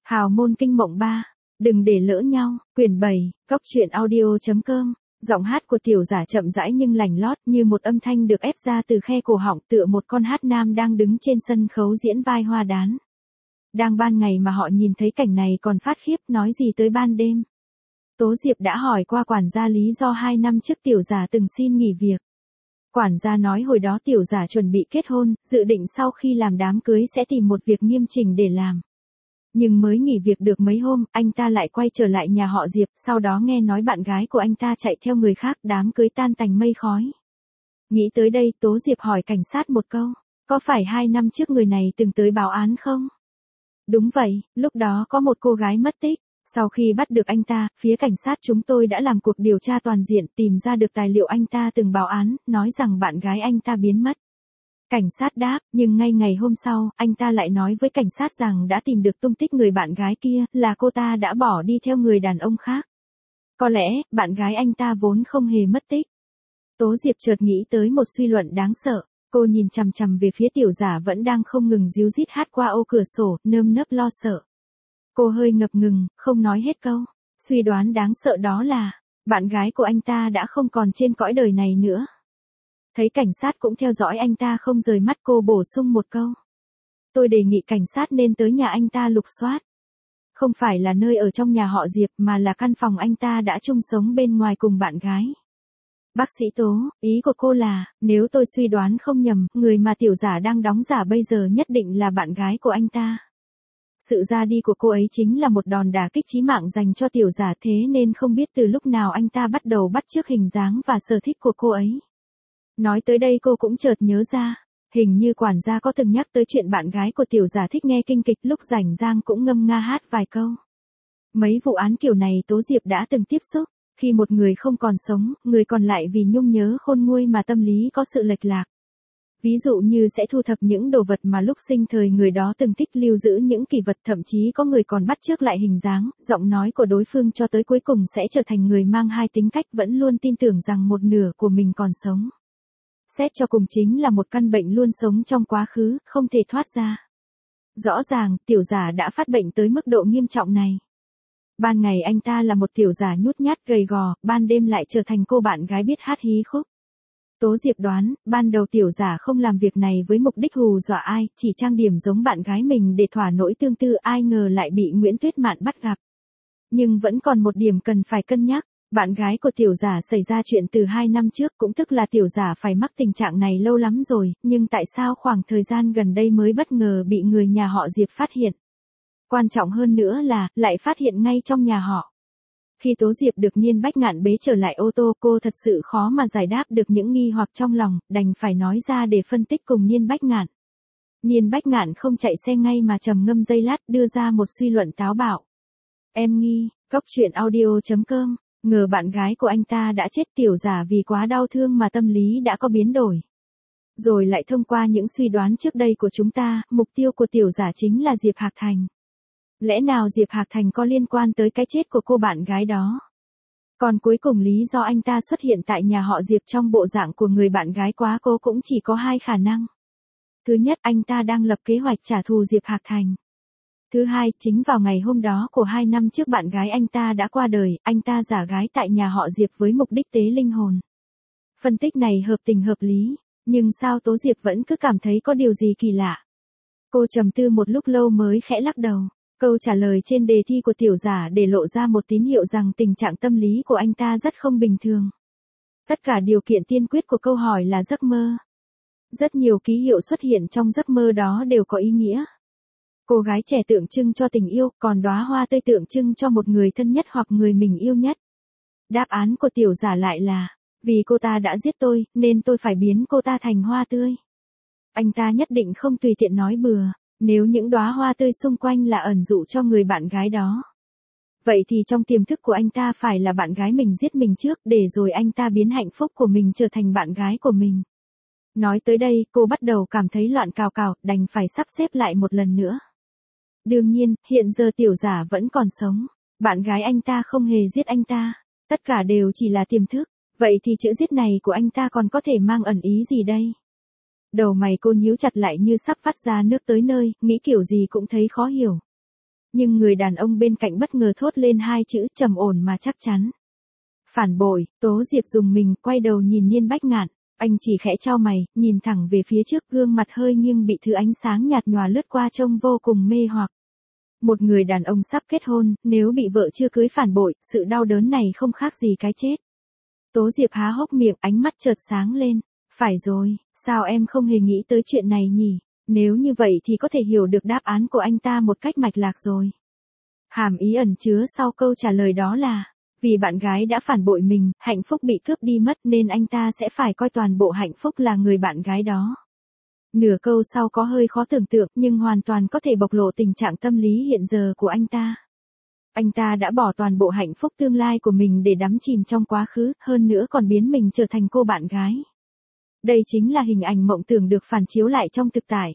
Hào môn kinh mộng 3. Đừng để lỡ nhau. Quyển 7. Cóc truyện audio.com. Giọng hát của tiểu giả chậm rãi nhưng lành lót như một âm thanh được ép ra từ khe cổ họng, tựa một con hát nam đang đứng trên sân khấu diễn vai hoa đán. Đang ban ngày mà họ nhìn thấy cảnh này còn phát khiếp, nói gì tới ban đêm. Tố Diệp đã hỏi qua quản gia lý do 2 năm trước tiểu giả từng xin nghỉ việc. Quản gia nói hồi đó tiểu giả chuẩn bị kết hôn, dự định sau khi làm đám cưới sẽ tìm một việc nghiêm chỉnh để làm. Nhưng mới nghỉ việc được mấy hôm, anh ta lại quay trở lại nhà họ Diệp, sau đó nghe nói bạn gái của anh ta chạy theo người khác, đám cưới tan tành mây khói. Nghĩ tới đây, Tố Diệp hỏi cảnh sát một câu, có phải 2 năm trước người này từng tới báo án không? Đúng vậy, lúc đó có một cô gái mất tích. Sau khi bắt được anh ta, phía cảnh sát chúng tôi đã làm cuộc điều tra toàn diện, tìm ra được tài liệu anh ta từng báo án, nói rằng bạn gái anh ta biến mất. Cảnh sát đáp, nhưng ngay ngày hôm sau, anh ta lại nói với cảnh sát rằng đã tìm được tung tích người bạn gái kia, là cô ta đã bỏ đi theo người đàn ông khác. Có lẽ, bạn gái anh ta vốn không hề mất tích. Tố Diệp chợt nghĩ tới một suy luận đáng sợ. Cô nhìn chằm chằm về phía tiểu giả vẫn đang không ngừng ríu rít hát qua ô cửa sổ, nơm nớp lo sợ. Cô hơi ngập ngừng, không nói hết câu. Suy đoán đáng sợ đó là, bạn gái của anh ta đã không còn trên cõi đời này nữa. Thấy cảnh sát cũng theo dõi anh ta không rời mắt, cô bổ sung một câu. Tôi đề nghị cảnh sát nên tới nhà anh ta lục soát. Không phải là nơi ở trong nhà họ Diệp mà là căn phòng anh ta đã chung sống bên ngoài cùng bạn gái. Bác sĩ Tố, ý của cô là, nếu tôi suy đoán không nhầm, người mà tiểu giả đang đóng giả bây giờ nhất định là bạn gái của anh ta. Sự ra đi của cô ấy chính là một đòn đả kích chí mạng dành cho tiểu giả, thế nên không biết từ lúc nào anh ta bắt đầu bắt chước hình dáng và sở thích của cô ấy. Nói tới đây cô cũng chợt nhớ ra, hình như quản gia có từng nhắc tới chuyện bạn gái của tiểu giả thích nghe kinh kịch, lúc rảnh rang cũng ngâm nga hát vài câu. Mấy vụ án kiểu này Tố Diệp đã từng tiếp xúc, khi một người không còn sống, người còn lại vì nhung nhớ khôn nguôi mà tâm lý có sự lệch lạc. Ví dụ như sẽ thu thập những đồ vật mà lúc sinh thời người đó từng thích, lưu giữ những kỷ vật, thậm chí có người còn bắt chước lại hình dáng, giọng nói của đối phương, cho tới cuối cùng sẽ trở thành người mang hai tính cách, vẫn luôn tin tưởng rằng một nửa của mình còn sống. Xét cho cùng chính là một căn bệnh luôn sống trong quá khứ, không thể thoát ra. Rõ ràng, tiểu giả đã phát bệnh tới mức độ nghiêm trọng này. Ban ngày anh ta là một tiểu giả nhút nhát gầy gò, ban đêm lại trở thành cô bạn gái biết hát hí khúc. Tố Diệp đoán, ban đầu tiểu giả không làm việc này với mục đích hù dọa ai, chỉ trang điểm giống bạn gái mình để thỏa nỗi tương tư, ai ngờ lại bị Nguyễn Tuyết Mạn bắt gặp. Nhưng vẫn còn một điểm cần phải cân nhắc, bạn gái của tiểu giả xảy ra chuyện từ 2 năm trước, cũng tức là tiểu giả phải mắc tình trạng này lâu lắm rồi, nhưng tại sao khoảng thời gian gần đây mới bất ngờ bị người nhà họ Diệp phát hiện? Quan trọng hơn nữa là, lại phát hiện ngay trong nhà họ. Khi Tố Diệp được Niên Bách Ngạn bế trở lại ô tô, cô thật sự khó mà giải đáp được những nghi hoặc trong lòng, đành phải nói ra để phân tích cùng Niên Bách Ngạn. Niên Bách Ngạn không chạy xe ngay mà trầm ngâm giây lát, đưa ra một suy luận táo bạo. Em nghi, cóc truyện audio.com, ngờ bạn gái của anh ta đã chết, tiểu giả vì quá đau thương mà tâm lý đã có biến đổi. Rồi lại thông qua những suy đoán trước đây của chúng ta, mục tiêu của tiểu giả chính là Diệp Hạc Thành. Lẽ nào Diệp Hạc Thành có liên quan tới cái chết của cô bạn gái đó? Còn cuối cùng lý do anh ta xuất hiện tại nhà họ Diệp trong bộ dạng của người bạn gái quá cố cũng chỉ có 2 khả năng. Thứ nhất, anh ta đang lập kế hoạch trả thù Diệp Hạc Thành. Thứ hai, chính vào ngày hôm đó của 2 năm trước bạn gái anh ta đã qua đời, anh ta giả gái tại nhà họ Diệp với mục đích tế linh hồn. Phân tích này hợp tình hợp lý, nhưng sao Tố Diệp vẫn cứ cảm thấy có điều gì kỳ lạ? Cô trầm tư một lúc lâu mới khẽ lắc đầu. Câu trả lời trên đề thi của tiểu giả để lộ ra một tín hiệu rằng tình trạng tâm lý của anh ta rất không bình thường. Tất cả điều kiện tiên quyết của câu hỏi là giấc mơ. Rất nhiều ký hiệu xuất hiện trong giấc mơ đó đều có ý nghĩa. Cô gái trẻ tượng trưng cho tình yêu, còn đóa hoa tươi tượng trưng cho một người thân nhất hoặc người mình yêu nhất. Đáp án của tiểu giả lại là, vì cô ta đã giết tôi, nên tôi phải biến cô ta thành hoa tươi. Anh ta nhất định không tùy tiện nói bừa. Nếu những đóa hoa tươi xung quanh là ẩn dụ cho người bạn gái đó, vậy thì trong tiềm thức của anh ta phải là bạn gái mình giết mình trước, để rồi anh ta biến hạnh phúc của mình trở thành bạn gái của mình. Nói tới đây, cô bắt đầu cảm thấy loạn cào cào, đành phải sắp xếp lại một lần nữa. Đương nhiên, hiện giờ tiểu giả vẫn còn sống. Bạn gái anh ta không hề giết anh ta. Tất cả đều chỉ là tiềm thức. Vậy thì chữ giết này của anh ta còn có thể mang ẩn ý gì đây? Đầu mày cô nhíu chặt lại như sắp phát ra nước tới nơi, nghĩ kiểu gì cũng thấy khó hiểu. Nhưng người đàn ông bên cạnh bất ngờ thốt lên hai chữ trầm ổn mà chắc chắn. Phản bội. Tố Diệp dùng mình, quay đầu nhìn Niên Bách Ngạn. Anh chỉ khẽ chau mày, nhìn thẳng về phía trước, gương mặt hơi nghiêng bị thứ ánh sáng nhạt nhòa lướt qua trông vô cùng mê hoặc. Một người đàn ông sắp kết hôn, nếu bị vợ chưa cưới phản bội, sự đau đớn này không khác gì cái chết. Tố Diệp há hốc miệng, ánh mắt chợt sáng lên. Phải rồi, sao em không hề nghĩ tới chuyện này nhỉ? Nếu như vậy thì có thể hiểu được đáp án của anh ta một cách mạch lạc rồi. Hàm ý ẩn chứa sau câu trả lời đó là, vì bạn gái đã phản bội mình, hạnh phúc bị cướp đi mất nên anh ta sẽ phải coi toàn bộ hạnh phúc là người bạn gái đó. Nửa câu sau có hơi khó tưởng tượng nhưng hoàn toàn có thể bộc lộ tình trạng tâm lý hiện giờ của anh ta. Anh ta đã bỏ toàn bộ hạnh phúc tương lai của mình để đắm chìm trong quá khứ, hơn nữa còn biến mình trở thành cô bạn gái. Đây chính là hình ảnh mộng tưởng được phản chiếu lại trong thực tại.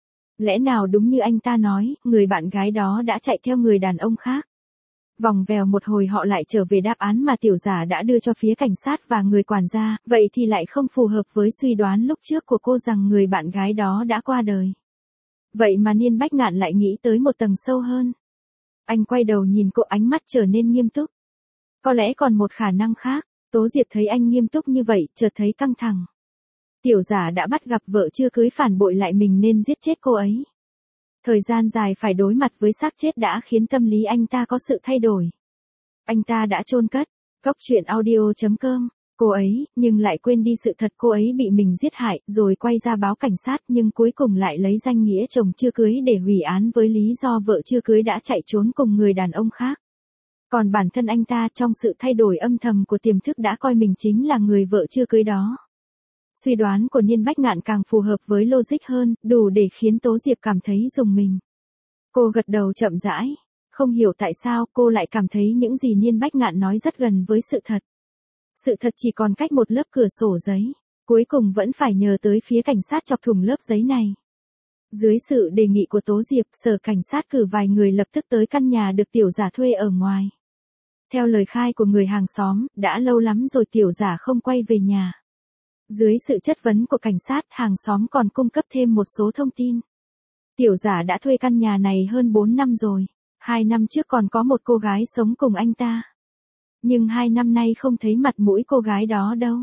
Lẽ nào đúng như anh ta nói, người bạn gái đó đã chạy theo người đàn ông khác. Vòng vèo một hồi họ lại trở về đáp án mà tiểu giả đã đưa cho phía cảnh sát và người quản gia, vậy thì lại không phù hợp với suy đoán lúc trước của cô rằng người bạn gái đó đã qua đời. Vậy mà Niên Bách Ngạn lại nghĩ tới một tầng sâu hơn. Anh quay đầu nhìn cô, ánh mắt trở nên nghiêm túc. Có lẽ còn một khả năng khác. Tố Diệp thấy anh nghiêm túc như vậy, chợt thấy căng thẳng. Tiểu giả đã bắt gặp vợ chưa cưới phản bội lại mình nên giết chết cô ấy. Thời gian dài phải đối mặt với xác chết đã khiến tâm lý anh ta có sự thay đổi. Anh ta đã chôn cất. Góc truyện audio.com. Cô ấy, nhưng lại quên đi sự thật cô ấy bị mình giết hại, rồi quay ra báo cảnh sát nhưng cuối cùng lại lấy danh nghĩa chồng chưa cưới để hủy án với lý do vợ chưa cưới đã chạy trốn cùng người đàn ông khác. Còn bản thân anh ta trong sự thay đổi âm thầm của tiềm thức đã coi mình chính là người vợ chưa cưới đó. Suy đoán của Niên Bách Ngạn càng phù hợp với logic hơn, đủ để khiến Tố Diệp cảm thấy rùng mình. Cô gật đầu chậm rãi. Không hiểu tại sao cô lại cảm thấy những gì Niên Bách Ngạn nói rất gần với sự thật. Sự thật chỉ còn cách một lớp cửa sổ giấy. Cuối cùng vẫn phải nhờ tới phía cảnh sát chọc thủng lớp giấy này. Dưới sự đề nghị của Tố Diệp, sở cảnh sát cử vài người lập tức tới căn nhà được tiểu giả thuê ở ngoài. Theo lời khai của người hàng xóm, đã lâu lắm rồi tiểu giả không quay về nhà. Dưới sự chất vấn của cảnh sát, hàng xóm còn cung cấp thêm một số thông tin. Tiểu giả đã thuê căn nhà này hơn 4 năm rồi. 2 năm trước còn có một cô gái sống cùng anh ta. Nhưng 2 năm nay không thấy mặt mũi cô gái đó đâu.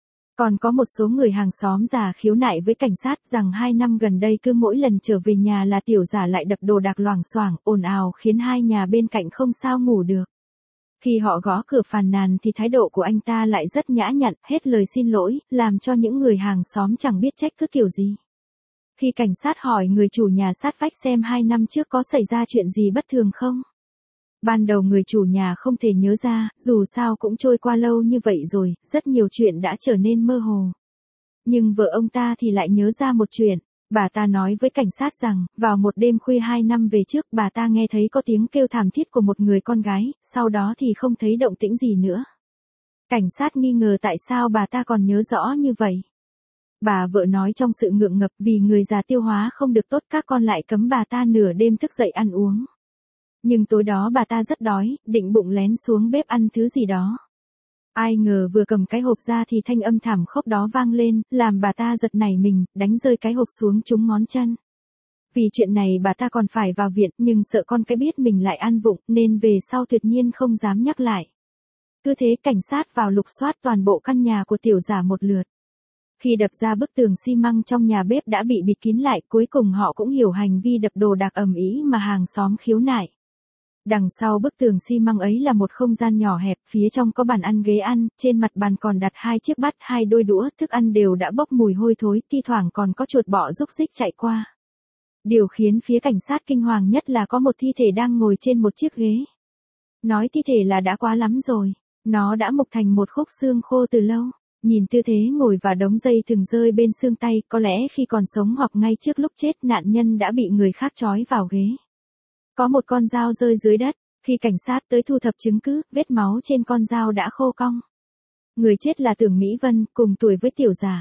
Còn có một số người hàng xóm già khiếu nại với cảnh sát rằng 2 năm gần đây cứ mỗi lần trở về nhà là tiểu giả lại đập đồ đạc loảng xoảng, ồn ào khiến hai nhà bên cạnh không sao ngủ được. Khi họ gõ cửa phàn nàn thì thái độ của anh ta lại rất nhã nhặn, hết lời xin lỗi, làm cho những người hàng xóm chẳng biết trách cứ kiểu gì. Khi cảnh sát hỏi người chủ nhà sát vách xem 2 năm trước có xảy ra chuyện gì bất thường không? Ban đầu người chủ nhà không thể nhớ ra, dù sao cũng trôi qua lâu như vậy rồi, rất nhiều chuyện đã trở nên mơ hồ. Nhưng vợ ông ta thì lại nhớ ra một chuyện. Bà ta nói với cảnh sát rằng, vào một đêm khuya 2 năm về trước bà ta nghe thấy có tiếng kêu thảm thiết của một người con gái, sau đó thì không thấy động tĩnh gì nữa. Cảnh sát nghi ngờ tại sao bà ta còn nhớ rõ như vậy. Bà vợ nói trong sự ngượng ngập vì người già tiêu hóa không được tốt các con lại cấm bà ta nửa đêm thức dậy ăn uống. Nhưng tối đó bà ta rất đói, định bụng lén xuống bếp ăn thứ gì đó. Ai ngờ vừa cầm cái hộp ra thì thanh âm thảm khốc đó vang lên, làm bà ta giật nảy mình, đánh rơi cái hộp xuống trúng ngón chân. Vì chuyện này bà ta còn phải vào viện nhưng sợ con cái biết mình lại ăn vụng nên về sau tuyệt nhiên không dám nhắc lại. Cứ thế cảnh sát vào lục soát toàn bộ căn nhà của tiểu giả một lượt. Khi đập ra bức tường xi măng trong nhà bếp đã bị bịt kín lại, cuối cùng họ cũng hiểu hành vi đập đồ đạc ầm ĩ mà hàng xóm khiếu nại. Đằng sau bức tường xi măng ấy là một không gian nhỏ hẹp, phía trong có bàn ăn ghế ăn, trên mặt bàn còn đặt 2 chiếc bát, 2 đôi đũa, thức ăn đều đã bốc mùi hôi thối, thi thoảng còn có chuột bọ rúc rích chạy qua. Điều khiến phía cảnh sát kinh hoàng nhất là có một thi thể đang ngồi trên một chiếc ghế. Nói thi thể là đã quá lắm rồi, nó đã mục thành một khúc xương khô từ lâu. Nhìn tư thế ngồi và đống dây thừng rơi bên xương tay, có lẽ khi còn sống hoặc ngay trước lúc chết nạn nhân đã bị người khác trói vào ghế. Có một con dao rơi dưới đất, khi cảnh sát tới thu thập chứng cứ, vết máu trên con dao đã khô cong. Người chết là Tưởng Mỹ Vân, cùng tuổi với tiểu giả.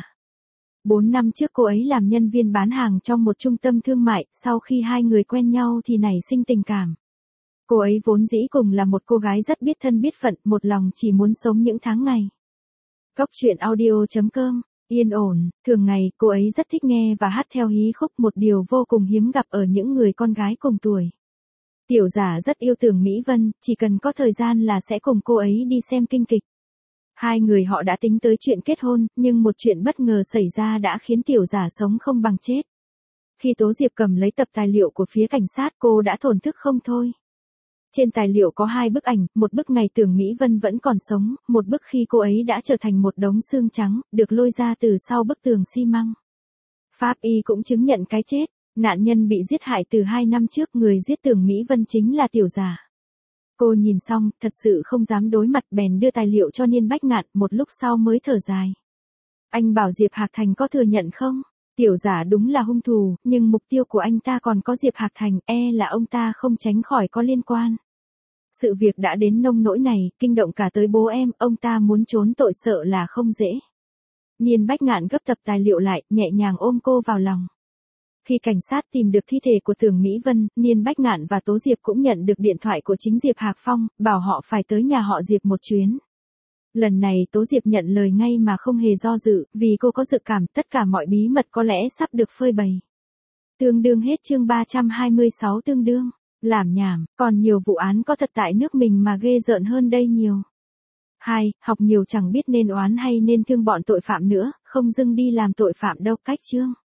4 năm trước cô ấy làm nhân viên bán hàng trong một trung tâm thương mại, sau khi hai người quen nhau thì nảy sinh tình cảm. Cô ấy vốn dĩ cùng là một cô gái rất biết thân biết phận, một lòng chỉ muốn sống những tháng ngày. Góc truyện audio.com. Yên ổn, thường ngày cô ấy rất thích nghe và hát theo hí khúc, một điều vô cùng hiếm gặp ở những người con gái cùng tuổi. Tiểu giả rất yêu Tưởng Mỹ Vân, chỉ cần có thời gian là sẽ cùng cô ấy đi xem kinh kịch. Hai người họ đã tính tới chuyện kết hôn, nhưng một chuyện bất ngờ xảy ra đã khiến tiểu giả sống không bằng chết. Khi Tố Diệp cầm lấy tập tài liệu của phía cảnh sát, cô đã thổn thức không thôi. Trên tài liệu có hai bức ảnh, một bức ngày Tưởng Mỹ Vân vẫn còn sống, một bức khi cô ấy đã trở thành một đống xương trắng, được lôi ra từ sau bức tường xi măng. Pháp y cũng chứng nhận cái chết, nạn nhân bị giết hại từ 2 năm trước, người giết Tưởng Mỹ Vân chính là tiểu giả. Cô nhìn xong, thật sự không dám đối mặt, bèn đưa tài liệu cho Niên Bách Ngạn, một lúc sau mới thở dài. Anh bảo Diệp Hạc Thành có thừa nhận không? Tiểu giả đúng là hung thủ, nhưng mục tiêu của anh ta còn có Diệp Hạc Thành, là ông ta không tránh khỏi có liên quan. Sự việc đã đến nông nỗi này, kinh động cả tới bố em, ông ta muốn trốn tội sợ là không dễ. Niên Bách Ngạn gấp tập tài liệu lại, nhẹ nhàng ôm cô vào lòng. Khi cảnh sát tìm được thi thể của Tưởng Mỹ Vân, Niên Bách Ngạn và Tố Diệp cũng nhận được điện thoại của chính Diệp Hạc Phong, bảo họ phải tới nhà họ Diệp một chuyến. Lần này Tố Diệp nhận lời ngay mà không hề do dự, vì cô có dự cảm tất cả mọi bí mật có lẽ sắp được phơi bày. Tương đương hết chương 326 tương đương. Làm nhảm, còn nhiều vụ án có thật tại nước mình mà ghê rợn hơn đây nhiều. 2. Học nhiều chẳng biết nên oán hay nên thương bọn tội phạm nữa, không dưng đi làm tội phạm đâu. Cách chương